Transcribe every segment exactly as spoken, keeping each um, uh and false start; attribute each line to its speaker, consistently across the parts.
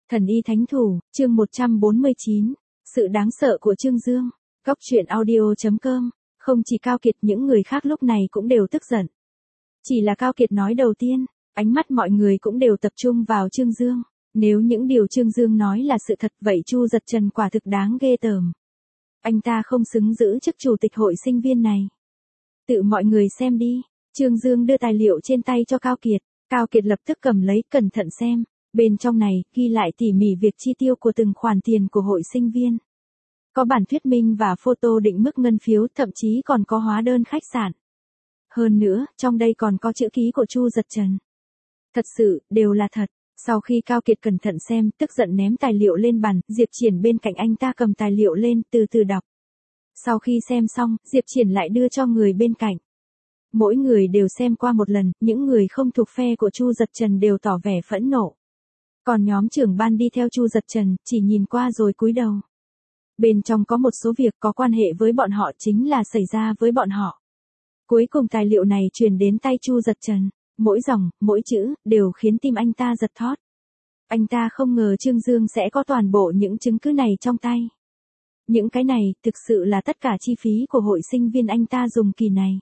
Speaker 1: Thần y thánh thủ, chương một trăm bốn mươi chín. Sự đáng sợ của Trương Dương. Góc truyện audio chấm com. Không chỉ Cao Kiệt, những người khác lúc này cũng đều tức giận. Chỉ là Cao Kiệt nói đầu tiên, ánh mắt mọi người cũng đều tập trung vào Trương Dương. Nếu những điều Trương Dương nói là sự thật, vậy Chu Dật Trần quả thực đáng ghê tởm. Anh ta không xứng giữ chức chủ tịch hội sinh viên này. Tự mọi người xem đi. Trương Dương đưa tài liệu trên tay cho Cao Kiệt. Cao Kiệt lập tức cầm lấy, cẩn thận xem. Bên trong này, ghi lại tỉ mỉ việc chi tiêu của từng khoản tiền của hội sinh viên. Có bản thuyết minh và photo định mức ngân phiếu, thậm chí còn có hóa đơn khách sạn. Hơn nữa, trong đây còn có chữ ký của Chu Dật Trần. Thật sự, đều là thật. Sau khi Cao Kiệt cẩn thận xem, tức giận ném tài liệu lên bàn, Diệp Triển bên cạnh anh ta cầm tài liệu lên, từ từ đọc. Sau khi xem xong, Diệp Triển lại đưa cho người bên cạnh. Mỗi người đều xem qua một lần, những người không thuộc phe của Chu Dật Trần đều tỏ vẻ phẫn nộ. Còn nhóm trưởng ban đi theo Chu Dật Trần, chỉ nhìn qua rồi cúi đầu. Bên trong có một số việc có quan hệ với bọn họ, chính là xảy ra với bọn họ. Cuối cùng tài liệu này truyền đến tay Chu Dật Trần. Mỗi dòng, mỗi chữ, đều khiến tim anh ta giật thót. Anh ta không ngờ Trương Dương sẽ có toàn bộ những chứng cứ này trong tay. Những cái này, thực sự là tất cả chi phí của hội sinh viên anh ta dùng kỳ này.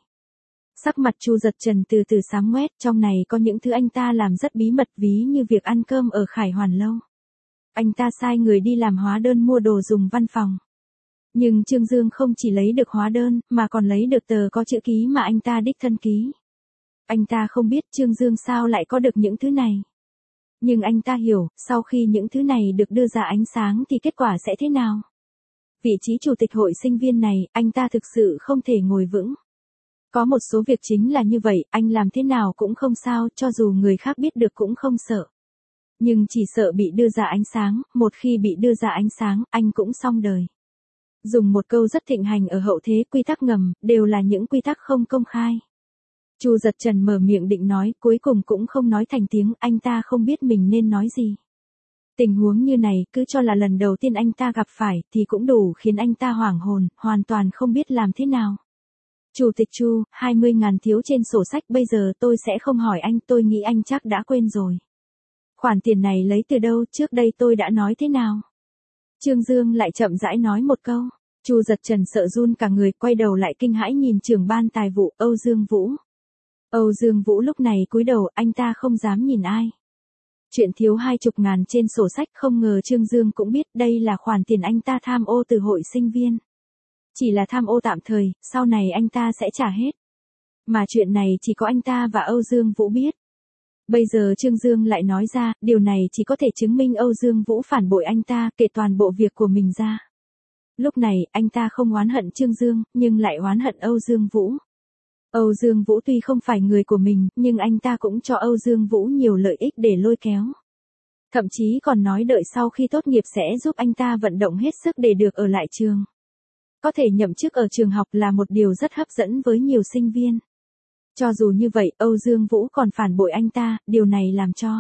Speaker 1: Sắc mặt Chu Dật Trần từ từ xám ngoét, trong này có những thứ anh ta làm rất bí mật, ví như việc ăn cơm ở Khải Hoàn Lâu. Anh ta sai người đi làm hóa đơn mua đồ dùng văn phòng. Nhưng Trương Dương không chỉ lấy được hóa đơn, mà còn lấy được tờ có chữ ký mà anh ta đích thân ký. Anh ta không biết Trương Dương sao lại có được những thứ này. Nhưng anh ta hiểu, sau khi những thứ này được đưa ra ánh sáng thì kết quả sẽ thế nào. Vị trí chủ tịch hội sinh viên này, anh ta thực sự không thể ngồi vững. Có một số việc chính là như vậy, anh làm thế nào cũng không sao, cho dù người khác biết được cũng không sợ. Nhưng chỉ sợ bị đưa ra ánh sáng, một khi bị đưa ra ánh sáng, anh cũng xong đời. Dùng một câu rất thịnh hành ở hậu thế, quy tắc ngầm, đều là những quy tắc không công khai. Chu Dật Trần mở miệng định nói, cuối cùng cũng không nói thành tiếng, anh ta không biết mình nên nói gì. Tình huống như này, cứ cho là lần đầu tiên anh ta gặp phải, thì cũng đủ khiến anh ta hoảng hồn, hoàn toàn không biết làm thế nào. Chủ tịch Chu, hai mươi ngàn thiếu trên sổ sách, bây giờ tôi sẽ không hỏi anh, tôi nghĩ anh chắc đã quên rồi. Khoản tiền này lấy từ đâu, trước đây tôi đã nói thế nào? Trương Dương lại chậm rãi nói một câu. Chu Dật Trần sợ run cả người, quay đầu lại kinh hãi nhìn trưởng ban tài vụ, Âu Dương Vũ. Âu Dương Vũ lúc này cúi đầu, anh ta không dám nhìn ai. Chuyện thiếu hai chục ngàn trên sổ sách, không ngờ Trương Dương cũng biết đây là khoản tiền anh ta tham ô từ hội sinh viên. Chỉ là tham ô tạm thời, sau này anh ta sẽ trả hết. Mà chuyện này chỉ có anh ta và Âu Dương Vũ biết. Bây giờ Trương Dương lại nói ra, điều này chỉ có thể chứng minh Âu Dương Vũ phản bội anh ta, kể toàn bộ việc của mình ra. Lúc này, anh ta không oán hận Trương Dương, nhưng lại oán hận Âu Dương Vũ. Âu Dương Vũ tuy không phải người của mình, nhưng anh ta cũng cho Âu Dương Vũ nhiều lợi ích để lôi kéo. Thậm chí còn nói đợi sau khi tốt nghiệp sẽ giúp anh ta vận động hết sức để được ở lại trường. Có thể nhậm chức ở trường học là một điều rất hấp dẫn với nhiều sinh viên. Cho dù như vậy, Âu Dương Vũ còn phản bội anh ta, điều này làm cho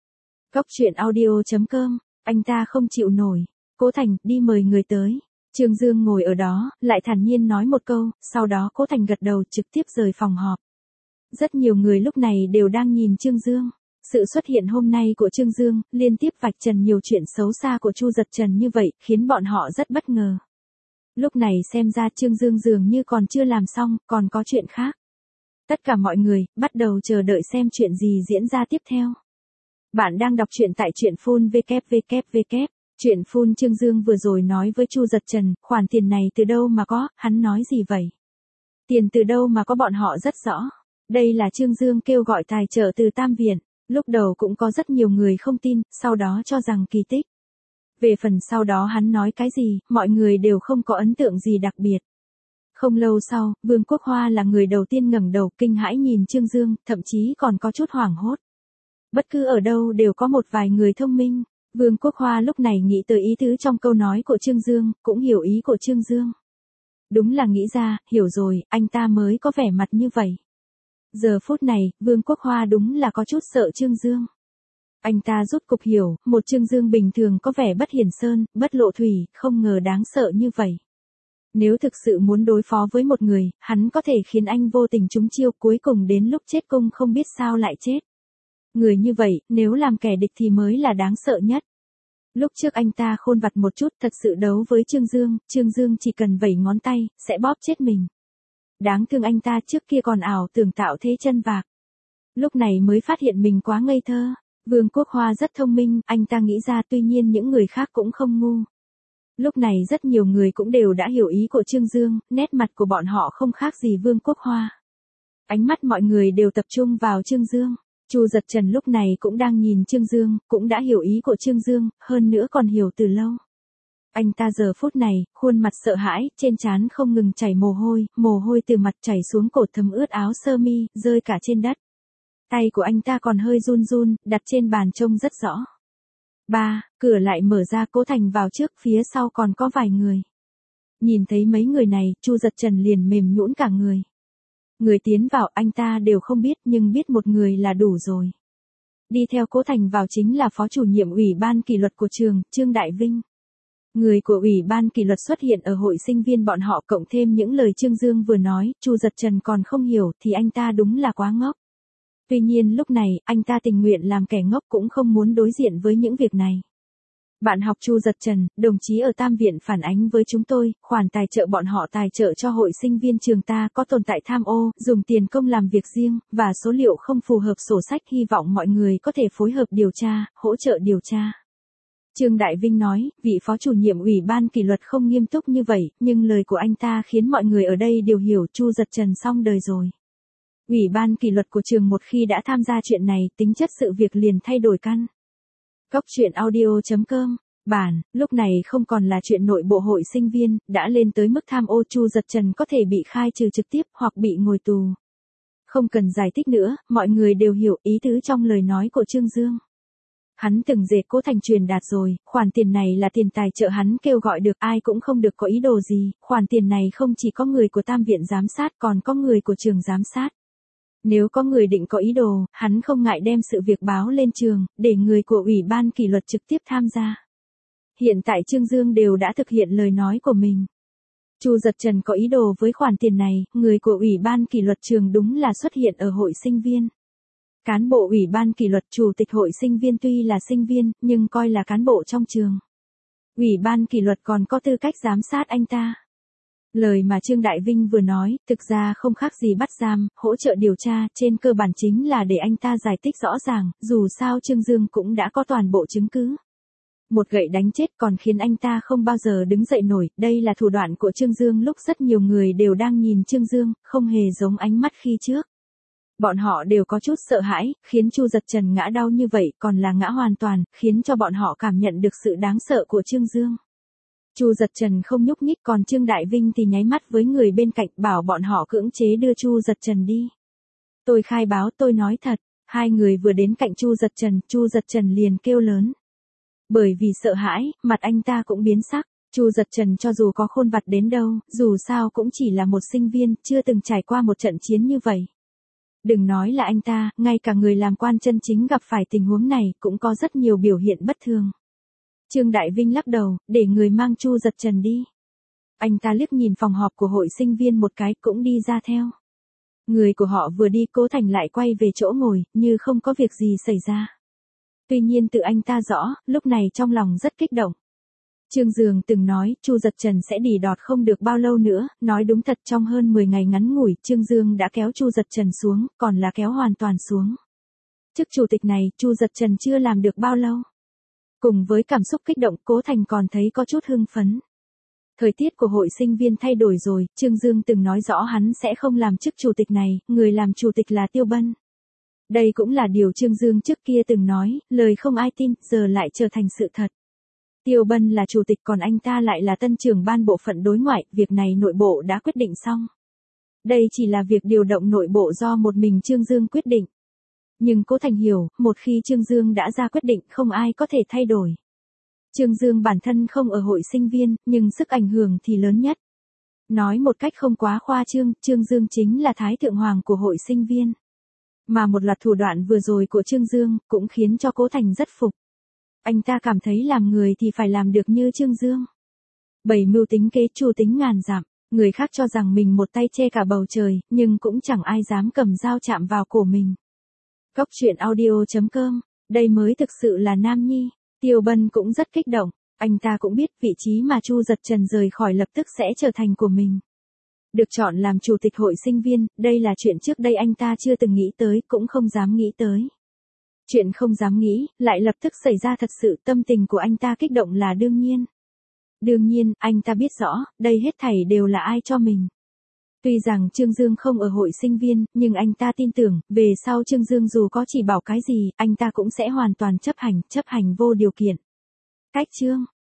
Speaker 1: Góc truyện audio chấm com, anh ta không chịu nổi. Cố Thành, đi mời người tới. Trương Dương ngồi ở đó, lại thản nhiên nói một câu, sau đó Cố Thành gật đầu trực tiếp rời phòng họp. Rất nhiều người lúc này đều đang nhìn Trương Dương. Sự xuất hiện hôm nay của Trương Dương, liên tiếp vạch trần nhiều chuyện xấu xa của Chu Dật Trần như vậy, khiến bọn họ rất bất ngờ. Lúc này xem ra Trương Dương dường như còn chưa làm xong, còn có chuyện khác. Tất cả mọi người, bắt đầu chờ đợi xem chuyện gì diễn ra tiếp theo. Bạn đang đọc truyện tại truyện phun vê kép vê kép vê kép. Truyện phun Trương Dương vừa rồi nói với Chu Dật Trần, khoản tiền này từ đâu mà có, hắn nói gì vậy? Tiền từ đâu mà có, bọn họ rất rõ. Đây là Trương Dương kêu gọi tài trợ từ Tam Viện. Lúc đầu cũng có rất nhiều người không tin, sau đó cho rằng kỳ tích. Về phần sau đó hắn nói cái gì, mọi người đều không có ấn tượng gì đặc biệt. Không lâu sau, Vương Quốc Hoa là người đầu tiên ngẩng đầu, kinh hãi nhìn Trương Dương, thậm chí còn có chút hoảng hốt. Bất cứ ở đâu đều có một vài người thông minh. Vương Quốc Hoa lúc này nghĩ tới ý tứ trong câu nói của Trương Dương, cũng hiểu ý của Trương Dương. Đúng là nghĩ ra, hiểu rồi, anh ta mới có vẻ mặt như vậy. Giờ phút này, Vương Quốc Hoa đúng là có chút sợ Trương Dương. Anh ta rốt cục hiểu, một Trương Dương bình thường có vẻ bất hiển sơn, bất lộ thủy, không ngờ đáng sợ như vậy. Nếu thực sự muốn đối phó với một người, hắn có thể khiến anh vô tình trúng chiêu, cuối cùng đến lúc chết cung không biết sao lại chết. Người như vậy, nếu làm kẻ địch thì mới là đáng sợ nhất. Lúc trước anh ta khôn vặt một chút thật sự đấu với Trương Dương, Trương Dương chỉ cần vẩy ngón tay, sẽ bóp chết mình. Đáng thương anh ta trước kia còn ảo tưởng tạo thế chân vạc. Lúc này mới phát hiện mình quá ngây thơ. Vương Quốc Hoa rất thông minh, anh ta nghĩ ra tuy nhiên những người khác cũng không ngu. Lúc này rất nhiều người cũng đều đã hiểu ý của Trương Dương, nét mặt của bọn họ không khác gì Vương Quốc Hoa. Ánh mắt mọi người đều tập trung vào Trương Dương. Chu Giật Trần lúc này cũng đang nhìn Trương Dương, cũng đã hiểu ý của Trương Dương, hơn nữa còn hiểu từ lâu. Anh ta giờ phút này, khuôn mặt sợ hãi, trên trán không ngừng chảy mồ hôi, mồ hôi từ mặt chảy xuống cột thấm ướt áo sơ mi, rơi cả trên đất. Tay của anh ta còn hơi run run, đặt trên bàn trông rất rõ. Ba, cửa lại mở ra, Cố Thành vào trước, phía sau còn có vài người. Nhìn thấy mấy người này, Chu Giật Trần liền mềm nhũn cả người. Người tiến vào anh ta đều không biết nhưng biết một người là đủ rồi. Đi theo Cố Thành vào chính là phó chủ nhiệm ủy ban kỷ luật của trường, Trương Đại Vinh. Người của ủy ban kỷ luật xuất hiện ở hội sinh viên bọn họ cộng thêm những lời Trương Dương vừa nói, Chu Giật Trần còn không hiểu thì anh ta đúng là quá ngốc. Tuy nhiên lúc này, anh ta tình nguyện làm kẻ ngốc cũng không muốn đối diện với những việc này. Bạn học Chu Giật Trần, đồng chí ở Tam Viện phản ánh với chúng tôi, khoản tài trợ bọn họ tài trợ cho hội sinh viên trường ta có tồn tại tham ô, dùng tiền công làm việc riêng, và số liệu không phù hợp sổ sách, hy vọng mọi người có thể phối hợp điều tra, hỗ trợ điều tra. Trương Đại Vinh nói, vị phó chủ nhiệm ủy ban kỷ luật không nghiêm túc như vậy, nhưng lời của anh ta khiến mọi người ở đây đều hiểu Chu Giật Trần xong đời rồi. Ủy ban kỷ luật của trường một khi đã tham gia chuyện này, tính chất sự việc liền thay đổi căn. Góc truyện audio chấm com, bản, lúc này không còn là chuyện nội bộ hội sinh viên, đã lên tới mức tham ô, Chu Giật Trần có thể bị khai trừ trực tiếp hoặc bị ngồi tù. Không cần giải thích nữa, mọi người đều hiểu ý tứ trong lời nói của Trương Dương. Hắn từng dệt Cố Thành truyền đạt rồi, khoản tiền này là tiền tài trợ hắn kêu gọi được, ai cũng không được có ý đồ gì, khoản tiền này không chỉ có người của Tam Viện giám sát còn có người của trường giám sát. Nếu có người định có ý đồ, hắn không ngại đem sự việc báo lên trường, để người của ủy ban kỷ luật trực tiếp tham gia. Hiện tại Trương Dương đều đã thực hiện lời nói của mình. Chu Giật Trần có ý đồ với khoản tiền này, người của ủy ban kỷ luật trường đúng là xuất hiện ở hội sinh viên. Cán bộ ủy ban kỷ luật, chủ tịch hội sinh viên tuy là sinh viên, nhưng coi là cán bộ trong trường. Ủy ban kỷ luật còn có tư cách giám sát anh ta. Lời mà Trương Đại Vinh vừa nói, thực ra không khác gì bắt giam, hỗ trợ điều tra, trên cơ bản chính là để anh ta giải thích rõ ràng, dù sao Trương Dương cũng đã có toàn bộ chứng cứ. Một gậy đánh chết còn khiến anh ta không bao giờ đứng dậy nổi, đây là thủ đoạn của Trương Dương lúc rất nhiều người đều đang nhìn Trương Dương, không hề giống ánh mắt khi trước. Bọn họ đều có chút sợ hãi, khiến Chu Giật Trần ngã đau như vậy, còn là ngã hoàn toàn, khiến cho bọn họ cảm nhận được sự đáng sợ của Trương Dương. Chu Giật Trần không nhúc nhích, còn Trương Đại Vinh thì nháy mắt với người bên cạnh, bảo bọn họ cưỡng chế đưa Chu Giật Trần đi. Tôi khai báo, tôi nói thật. Hai người vừa đến cạnh Chu Giật Trần, Chu Giật Trần liền kêu lớn. Bởi vì sợ hãi, mặt anh ta cũng biến sắc. Chu Giật Trần cho dù có khôn vặt đến đâu, dù sao cũng chỉ là một sinh viên, chưa từng trải qua một trận chiến như vậy. Đừng nói là anh ta, ngay cả người làm quan chân chính gặp phải tình huống này, cũng có rất nhiều biểu hiện bất thường. Trương Đại Vinh lắc đầu, để người mang Chu Giật Trần đi. Anh ta liếc nhìn phòng họp của hội sinh viên một cái, cũng đi ra theo. Người của họ vừa đi, Cố Thành lại quay về chỗ ngồi, như không có việc gì xảy ra. Tuy nhiên tự anh ta rõ, lúc này trong lòng rất kích động. Trương Dương từng nói, Chu Giật Trần sẽ đỉ đọt không được bao lâu nữa, nói đúng thật, trong hơn mười ngày ngắn ngủi, Trương Dương đã kéo Chu Giật Trần xuống, còn là kéo hoàn toàn xuống. Chức chủ tịch này, Chu Giật Trần chưa làm được bao lâu. Cùng với cảm xúc kích động, Cố Thành còn thấy có chút hưng phấn. Thời tiết của hội sinh viên thay đổi rồi, Trương Dương từng nói rõ hắn sẽ không làm chức chủ tịch này, người làm chủ tịch là Tiêu Bân. Đây cũng là điều Trương Dương trước kia từng nói, lời không ai tin, giờ lại trở thành sự thật. Tiêu Bân là chủ tịch còn anh ta lại là tân trưởng ban bộ phận đối ngoại, việc này nội bộ đã quyết định xong. Đây chỉ là việc điều động nội bộ do một mình Trương Dương quyết định. Nhưng Cố Thành hiểu, một khi Trương Dương đã ra quyết định không ai có thể thay đổi. Trương Dương bản thân không ở hội sinh viên, nhưng sức ảnh hưởng thì lớn nhất. Nói một cách không quá khoa trương, Trương Dương chính là Thái Thượng Hoàng của hội sinh viên. Mà một loạt thủ đoạn vừa rồi của Trương Dương, cũng khiến cho Cố Thành rất phục. Anh ta cảm thấy làm người thì phải làm được như Trương Dương. Bảy mưu tính kế, chu tính ngàn dặm, người khác cho rằng mình một tay che cả bầu trời, nhưng cũng chẳng ai dám cầm dao chạm vào cổ mình. Góc truyện audio chấm com, đây mới thực sự là nam nhi. Tiêu Bân cũng rất kích động, anh ta cũng biết vị trí mà Chu Giật Trần rời khỏi lập tức sẽ trở thành của mình. Được chọn làm chủ tịch hội sinh viên, đây là chuyện trước đây anh ta chưa từng nghĩ tới, cũng không dám nghĩ tới. Chuyện không dám nghĩ, lại lập tức xảy ra thật sự, tâm tình của anh ta kích động là đương nhiên. Đương nhiên, anh ta biết rõ, đây hết thảy đều là ai cho mình. Tuy rằng Trương Dương không ở hội sinh viên, nhưng anh ta tin tưởng, về sau Trương Dương dù có chỉ bảo cái gì, anh ta cũng sẽ hoàn toàn chấp hành, chấp hành vô điều kiện. Cách chương